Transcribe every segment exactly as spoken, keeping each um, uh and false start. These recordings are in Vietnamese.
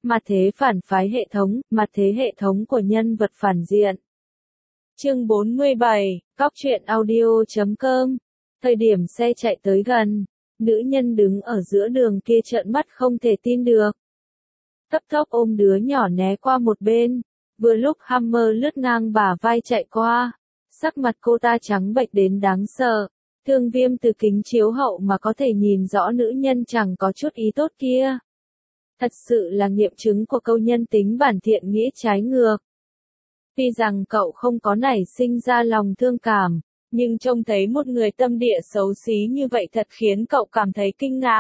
Mặt thế phản phái hệ thống, mặt thế hệ thống của nhân vật phản diện. Chương bốn mươi bảy, cóc truyện audio chấm com. Thời điểm xe chạy tới gần, nữ nhân đứng ở giữa đường kia trợn mắt không thể tin được. Cấp tốc ôm đứa nhỏ né qua một bên, vừa lúc Hammer lướt ngang bả vai chạy qua, sắc mặt cô ta trắng bệch đến đáng sợ. Thương Viêm từ kính chiếu hậu mà có thể nhìn rõ nữ nhân chẳng có chút ý tốt kia. Thật sự là nghiệm chứng của câu nhân tính bản thiện nghĩa trái ngược. Tuy rằng cậu không có nảy sinh ra lòng thương cảm, nhưng trông thấy một người tâm địa xấu xí như vậy thật khiến cậu cảm thấy kinh ngạc.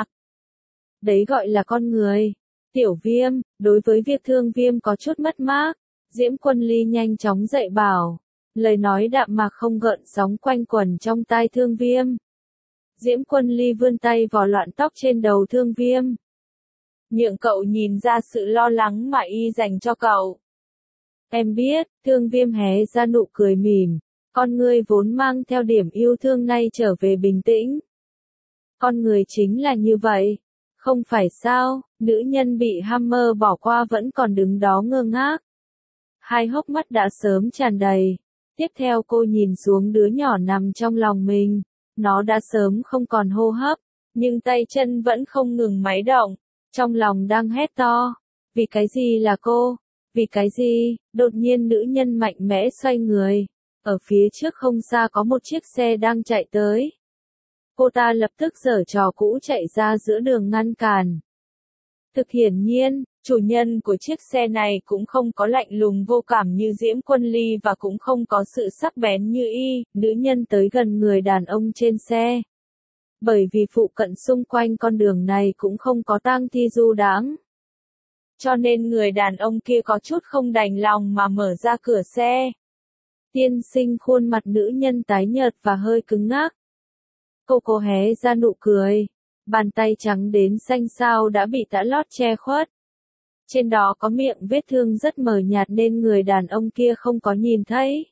Đấy gọi là con người. Tiểu Viêm, đối với việc Thương Viêm có chút mất mát, Diễm Quân Ly nhanh chóng dạy bảo. Lời nói đạm mạc không gợn sóng quanh quẩn trong tai Thương Viêm. Diễm Quân Ly vươn tay vò loạn tóc trên đầu Thương Viêm. Nhượng cậu nhìn ra sự lo lắng mà y dành cho cậu. Em biết, Thương Viêm hé ra nụ cười mỉm, con người vốn mang theo điểm yêu thương nay trở về bình tĩnh. Con người chính là như vậy, không phải sao? Nữ nhân bị Hammer bỏ qua vẫn còn đứng đó ngơ ngác. Hai hốc mắt đã sớm tràn đầy. Tiếp theo cô nhìn xuống đứa nhỏ nằm trong lòng mình, nó đã sớm không còn hô hấp, nhưng tay chân vẫn không ngừng máy động, trong lòng đang hét to. Vì cái gì là cô? Vì cái gì? Đột nhiên nữ nhân mạnh mẽ xoay người, ở phía trước không xa có một chiếc xe đang chạy tới. Cô ta lập tức giở trò cũ chạy ra giữa đường ngăn cản. Thực hiển nhiên, chủ nhân của chiếc xe này cũng không có lạnh lùng vô cảm như Diễm Quân Ly và cũng không có sự sắc bén như y. Nữ nhân tới gần người đàn ông trên xe. Bởi vì phụ cận xung quanh con đường này cũng không có tang thi du đãng, cho nên người đàn ông kia có chút không đành lòng mà mở ra cửa xe. Tiên sinh, khuôn mặt nữ nhân tái nhợt và hơi cứng ngắc. Cô cô hé ra nụ cười. Bàn tay trắng đến xanh xao đã bị tã lót che khuất. Trên đó có miệng vết thương rất mờ nhạt nên người đàn ông kia không có nhìn thấy.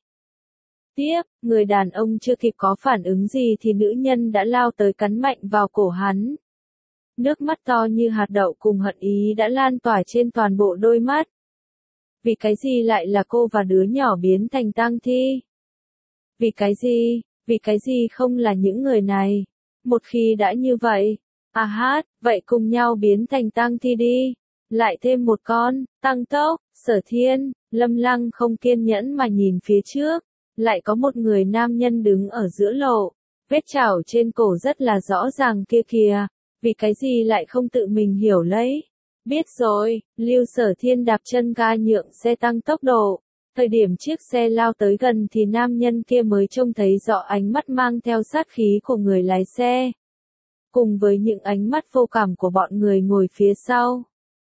Tiếp, người đàn ông chưa kịp có phản ứng gì thì nữ nhân đã lao tới cắn mạnh vào cổ hắn. Nước mắt to như hạt đậu cùng hận ý đã lan tỏa trên toàn bộ đôi mắt. Vì cái gì lại là cô và đứa nhỏ biến thành tang thi? Vì cái gì, vì cái gì không là những người này? Một khi đã như vậy, à hát, vậy cùng nhau biến thành tang thi đi. Lại thêm một con, tăng tốc. Sở Thiên, Lâm Lăng không kiên nhẫn mà nhìn phía trước. Lại có một người nam nhân đứng ở giữa lộ. Vết chảo trên cổ rất là rõ ràng kia kìa. Vì cái gì lại không tự mình hiểu lấy? Biết rồi, Lưu Sở Thiên đạp chân ga nhượng xe tăng tốc độ. Thời điểm chiếc xe lao tới gần thì nam nhân kia mới trông thấy rõ ánh mắt mang theo sát khí của người lái xe. Cùng với những ánh mắt vô cảm của bọn người ngồi phía sau.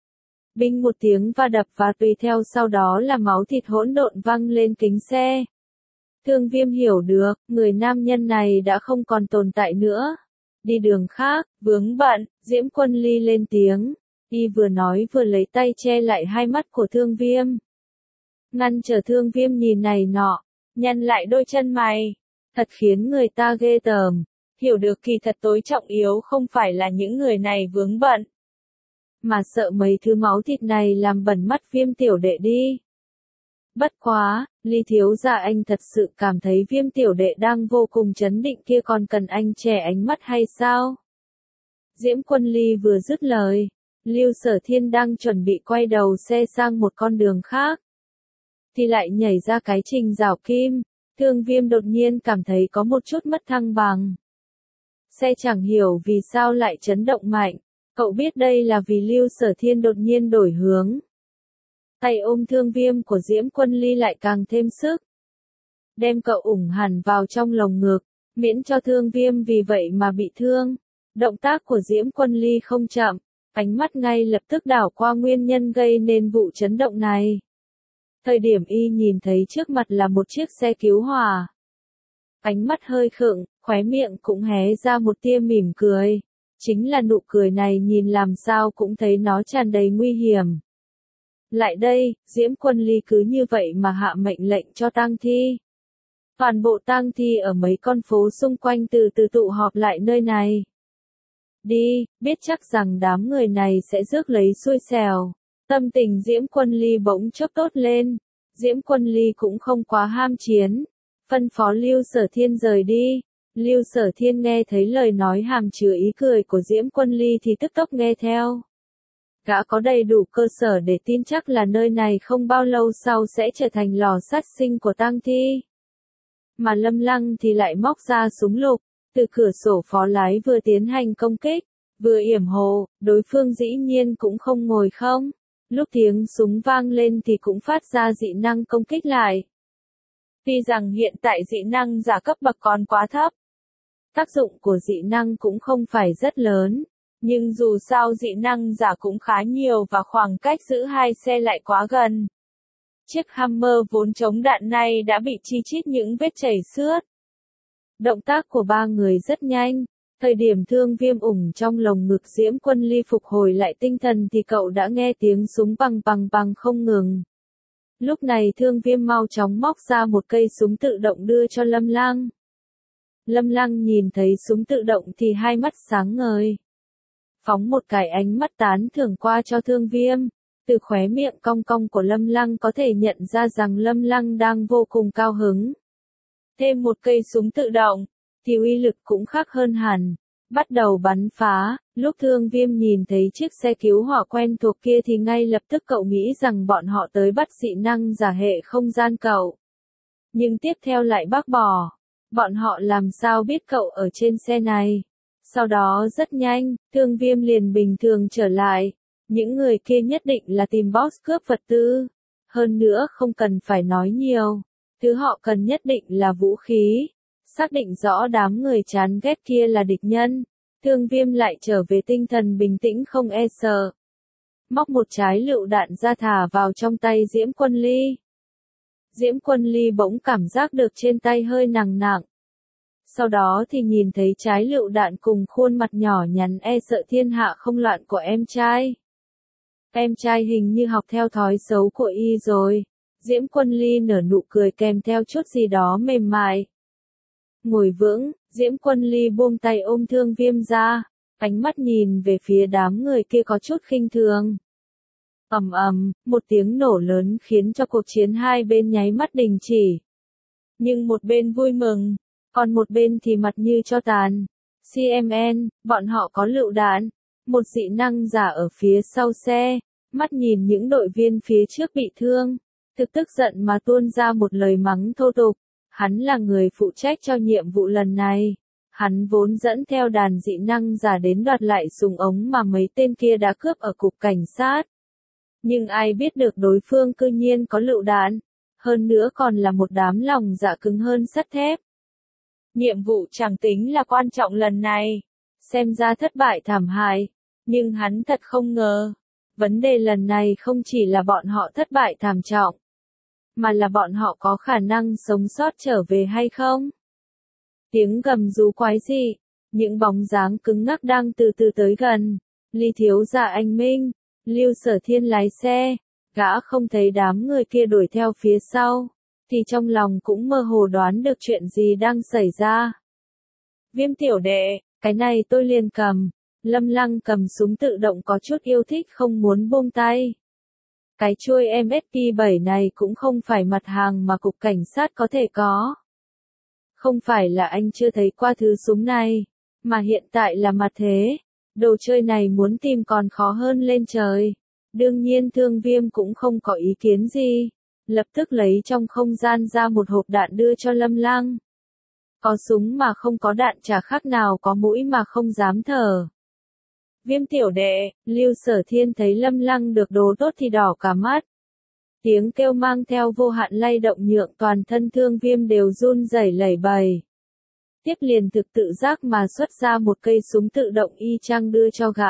Binh một tiếng va đập và tùy theo sau đó là máu thịt hỗn độn văng lên kính xe. Thương Viêm hiểu được, người nam nhân này đã không còn tồn tại nữa. Đi đường khác, vướng bận, Diễm Quân Ly lên tiếng. Y vừa nói vừa lấy tay che lại hai mắt của Thương Viêm. Ngăn trở Thương Viêm nhìn này nọ, nhăn lại đôi chân mày. Thật khiến người ta ghê tởm. Hiểu được kỳ thật tối trọng yếu không phải là những người này vướng bận, mà sợ mấy thứ máu thịt này làm bẩn mắt Viêm tiểu đệ đi. Bất quá, Ly thiếu gia, anh thật sự cảm thấy Viêm tiểu đệ đang vô cùng chấn định kia còn cần anh che ánh mắt hay sao? Diễm Quân Ly vừa dứt lời, Lưu Sở Thiên đang chuẩn bị quay đầu xe sang một con đường khác, thì lại nhảy ra cái Trình Giảo Kim. Thương Viêm đột nhiên cảm thấy có một chút mất thăng bằng. Xe chẳng hiểu vì sao lại chấn động mạnh. Cậu biết đây là vì Lưu Sở Thiên đột nhiên đổi hướng. Tay ôm Thương Viêm của Diễm Quân Ly lại càng thêm sức. Đem cậu ủng hẳn vào trong lồng ngực, miễn cho Thương Viêm vì vậy mà bị thương. Động tác của Diễm Quân Ly không chậm, ánh mắt ngay lập tức đảo qua nguyên nhân gây nên vụ chấn động này. Thời điểm y nhìn thấy trước mặt là một chiếc xe cứu hỏa. Ánh mắt hơi khựng, khóe miệng cũng hé ra một tia mỉm cười. Chính là nụ cười này nhìn làm sao cũng thấy nó tràn đầy nguy hiểm. Lại đây, Diễm Quân Ly cứ như vậy mà hạ mệnh lệnh cho tang thi. Toàn bộ tang thi ở mấy con phố xung quanh từ từ tụ họp lại nơi này. Đi, biết chắc rằng đám người này sẽ rước lấy xui xẻo. Tâm tình Diễm Quân Ly bỗng chốc tốt lên. Diễm Quân Ly cũng không quá ham chiến. Phân phó Lưu Sở Thiên rời đi. Lưu Sở Thiên nghe thấy lời nói hàm chứa ý cười của Diễm Quân Ly thì tức tốc nghe theo. Gã có đầy đủ cơ sở để tin chắc là nơi này không bao lâu sau sẽ trở thành lò sát sinh của tang thi. Mà Lâm Lăng thì lại móc ra súng lục, từ cửa sổ phó lái vừa tiến hành công kích, vừa yểm hộ, đối phương dĩ nhiên cũng không ngồi không. Lúc tiếng súng vang lên thì cũng phát ra dị năng công kích lại. Tuy rằng hiện tại dị năng giả cấp bậc còn quá thấp, tác dụng của dị năng cũng không phải rất lớn, nhưng dù sao dị năng giả cũng khá nhiều và khoảng cách giữa hai xe lại quá gần. Chiếc Hammer vốn chống đạn này đã bị chi chít những vết chảy xước. Động tác của ba người rất nhanh. Thời điểm Thương Viêm ủng trong lồng ngực Diễm Quân Ly phục hồi lại tinh thần thì cậu đã nghe tiếng súng bằng bằng bằng không ngừng. Lúc này Thương Viêm mau chóng móc ra một cây súng tự động đưa cho Lâm Lăng. Lâm Lăng nhìn thấy súng tự động thì hai mắt sáng ngời. Phóng một cái ánh mắt tán thưởng qua cho Thương Viêm. Từ khóe miệng cong cong của Lâm Lăng có thể nhận ra rằng Lâm Lăng đang vô cùng cao hứng. Thêm một cây súng tự động, thì uy lực cũng khác hơn hẳn. Bắt đầu bắn phá, lúc Thương Viêm nhìn thấy chiếc xe cứu hỏa quen thuộc kia thì ngay lập tức cậu nghĩ rằng bọn họ tới bắt dị năng giả hệ không gian cậu. Nhưng tiếp theo lại bác bỏ. Bọn họ làm sao biết cậu ở trên xe này? Sau đó rất nhanh, Thương Viêm liền bình thường trở lại. Những người kia nhất định là tìm boss cướp vật tư. Hơn nữa không cần phải nói nhiều. Thứ họ cần nhất định là vũ khí. Xác định rõ đám người chán ghét kia là địch nhân. Thương Viêm lại trở về tinh thần bình tĩnh không e sợ. Móc một trái lựu đạn ra thả vào trong tay Diễm Quân Ly. Diễm Quân Ly bỗng cảm giác được trên tay hơi nặng nặng. Sau đó thì nhìn thấy trái lựu đạn cùng khuôn mặt nhỏ nhắn e sợ thiên hạ không loạn của em trai. Em trai hình như học theo thói xấu của y rồi. Diễm Quân Ly nở nụ cười kèm theo chút gì đó mềm mại. Ngồi vững, Diễm Quân Ly buông tay ôm Thương Viêm ra, ánh mắt nhìn về phía đám người kia có chút khinh thường. Ầm ầm, một tiếng nổ lớn khiến cho cuộc chiến hai bên nháy mắt đình chỉ. Nhưng một bên vui mừng, còn một bên thì mặt như cho tàn. xê em en, bọn họ có lựu đạn. Một dị năng giả ở phía sau xe, mắt nhìn những đội viên phía trước bị thương, thực tức giận mà tuôn ra một lời mắng thô tục. Hắn là người phụ trách cho nhiệm vụ lần này. Hắn vốn dẫn theo đàn dị năng giả đến đoạt lại súng ống mà mấy tên kia đã cướp ở cục cảnh sát. Nhưng ai biết được đối phương cư nhiên có lựu đạn, hơn nữa còn là một đám lòng dạ cứng hơn sắt thép. Nhiệm vụ chẳng tính là quan trọng lần này, xem ra thất bại thảm hại, nhưng hắn thật không ngờ. Vấn đề lần này không chỉ là bọn họ thất bại thảm trọng, mà là bọn họ có khả năng sống sót trở về hay không. Tiếng gầm rú quái dị, những bóng dáng cứng ngắc đang từ từ tới gần. Ly thiếu gia anh Minh, Lưu Sở Thiên lái xe, gã không thấy đám người kia đuổi theo phía sau, thì trong lòng cũng mơ hồ đoán được chuyện gì đang xảy ra. Viêm tiểu đệ, cái này tôi liền cầm. Lâm Lăng cầm súng tự động có chút yêu thích không muốn buông tay. Cái chuôi em ét pê bảy này cũng không phải mặt hàng mà cục cảnh sát có thể có. Không phải là anh chưa thấy qua thứ súng này, mà hiện tại là mặt thế. Đồ chơi này muốn tìm còn khó hơn lên trời. Đương nhiên Thương Viêm cũng không có ý kiến gì. Lập tức lấy trong không gian ra một hộp đạn đưa cho Lâm Lăng. Có súng mà không có đạn chả khác nào có mũi mà không dám thở. Viêm tiểu đệ, Lưu Sở Thiên thấy Lâm Lăng được đồ tốt thì đỏ cả mắt. Tiếng kêu mang theo vô hạn lay động nhượng toàn thân Thương Viêm đều run rẩy lẩy bẩy. Tiếp liền thực tự giác mà xuất ra một cây súng tự động y chang đưa cho gã.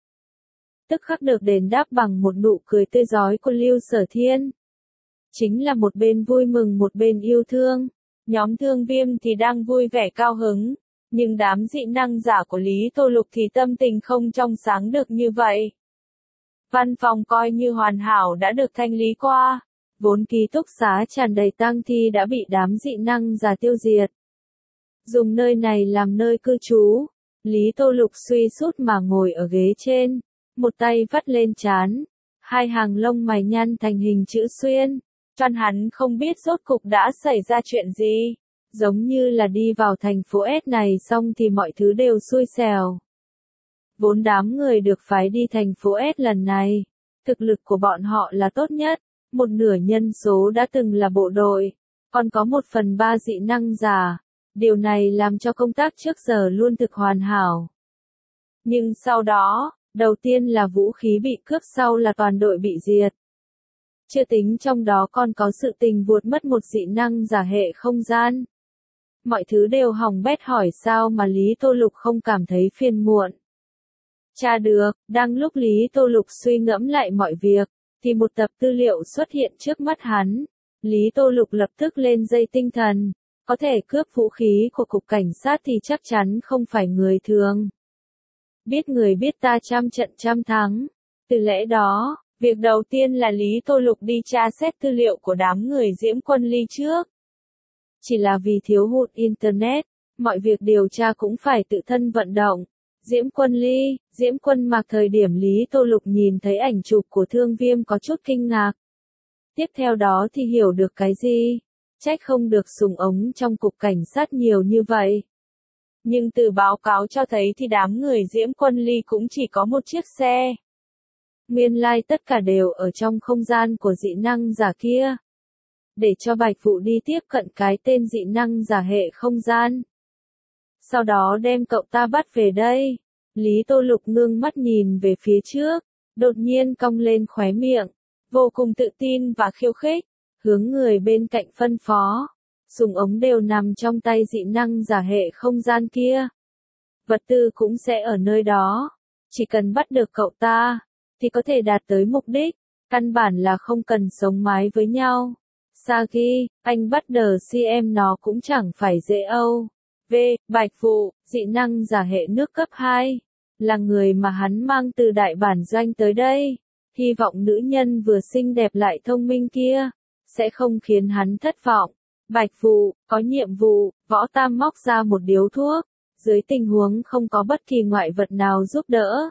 Tức khắc được đền đáp bằng một nụ cười tươi rói của Lưu Sở Thiên. Chính là một bên vui mừng một bên yêu thương. Nhóm Thương Viêm thì đang vui vẻ cao hứng. Nhưng đám dị năng giả của Lý Tô Lục thì tâm tình không trong sáng được như vậy. Văn phòng coi như hoàn hảo đã được thanh lý qua. Vốn ký túc xá tràn đầy tang thi đã bị đám dị năng giả tiêu diệt. Dùng nơi này làm nơi cư trú. Lý Tô Lục suy sút mà ngồi ở ghế trên. Một tay vắt lên trán. hai hàng lông mày nhăn thành hình chữ xuyên. Cho hắn không biết rốt cục đã xảy ra chuyện gì. Giống như là đi vào thành phố S này xong thì mọi thứ đều xui xẻo. Vốn đám người được phái đi thành phố S lần này, thực lực của bọn họ là tốt nhất, một nửa nhân số đã từng là bộ đội, còn có một phần ba dị năng giả. Điều này làm cho công tác trước giờ luôn thực hoàn hảo. Nhưng sau đó, đầu tiên là vũ khí bị cướp, sau là toàn đội bị diệt. Chưa tính trong đó còn có sự tình vuột mất một dị năng giả hệ không gian. Mọi thứ đều hỏng bét, hỏi sao mà Lý Tô Lục không cảm thấy phiền muộn. Tra được, đang lúc Lý Tô Lục suy ngẫm lại mọi việc, thì một tập tư liệu xuất hiện trước mắt hắn. Lý Tô Lục lập tức lên dây tinh thần, có thể cướp vũ khí của cục cảnh sát thì chắc chắn không phải người thường. Biết người biết ta trăm trận trăm thắng. Từ lẽ đó, việc đầu tiên là Lý Tô Lục đi tra xét tư liệu của đám người Diễm Quân Ly trước. Chỉ là vì thiếu hụt Internet, mọi việc điều tra cũng phải tự thân vận động. Diễm Quân Ly, Diễm Quân Mạc. Thời điểm Lý Tô Lục nhìn thấy ảnh chụp của Thương Viêm có chút kinh ngạc. Tiếp theo đó thì hiểu được cái gì? Trách không được súng ống trong cục cảnh sát nhiều như vậy. Nhưng từ báo cáo cho thấy thì đám người Diễm Quân Ly cũng chỉ có một chiếc xe. Nguyên lai like tất cả đều ở trong không gian của dị năng giả kia. Để cho Bạch Vũ đi tiếp cận cái tên dị năng giả hệ không gian. Sau đó đem cậu ta bắt về đây. Lý Tô Lục ngưng mắt nhìn về phía trước, đột nhiên cong lên khóe miệng, vô cùng tự tin và khiêu khích, hướng người bên cạnh phân phó. Súng ống đều nằm trong tay dị năng giả hệ không gian kia. Vật tư cũng sẽ ở nơi đó. Chỉ cần bắt được cậu ta, thì có thể đạt tới mục đích. Căn bản là không cần sống mái với nhau. Sagi, anh bắt đờ xê em nó cũng chẳng phải dễ âu. V. Bạch Vũ, dị năng giả hệ nước cấp hai. Là người mà hắn mang từ đại bản doanh tới đây. Hy vọng nữ nhân vừa xinh đẹp lại thông minh kia sẽ không khiến hắn thất vọng. Bạch Vũ, có nhiệm vụ. Võ Tam móc ra một điếu thuốc. Dưới tình huống không có bất kỳ ngoại vật nào giúp đỡ.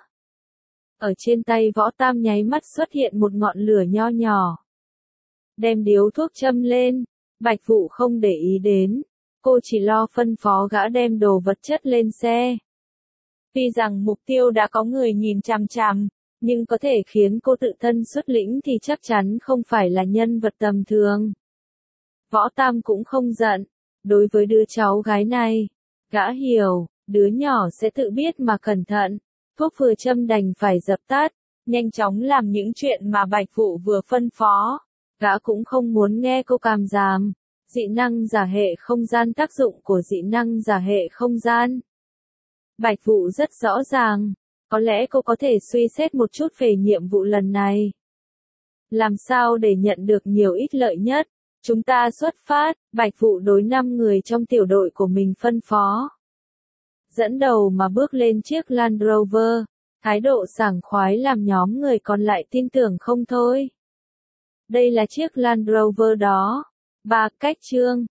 Ở trên tay Võ Tam nháy mắt xuất hiện một ngọn lửa nho nhỏ. Đem điếu thuốc châm lên. Bạch Vũ không để ý đến. Cô chỉ lo phân phó gã đem đồ vật chất lên xe. Tuy rằng mục tiêu đã có người nhìn chằm chằm, nhưng có thể khiến cô tự thân xuất lĩnh thì chắc chắn không phải là nhân vật tầm thường. Võ Tam cũng không giận. Đối với đứa cháu gái này, gã hiểu, đứa nhỏ sẽ tự biết mà cẩn thận. Thuốc vừa châm đành phải dập tắt, nhanh chóng làm những chuyện mà Bạch Vũ vừa phân phó. Gã cũng không muốn nghe cô càm ràm. Dị năng giả hệ không gian, tác dụng của dị năng giả hệ không gian. Bạch Vũ rất rõ ràng, có lẽ cô có thể suy xét một chút về nhiệm vụ lần này. Làm sao để nhận được nhiều ít lợi nhất? Chúng ta xuất phát. Bạch Vũ đối năm người trong tiểu đội của mình phân phó. Dẫn đầu mà bước lên chiếc Land Rover, thái độ sảng khoái làm nhóm người còn lại tin tưởng không thôi. Đây là chiếc Land Rover đó. Ba. Cách chương.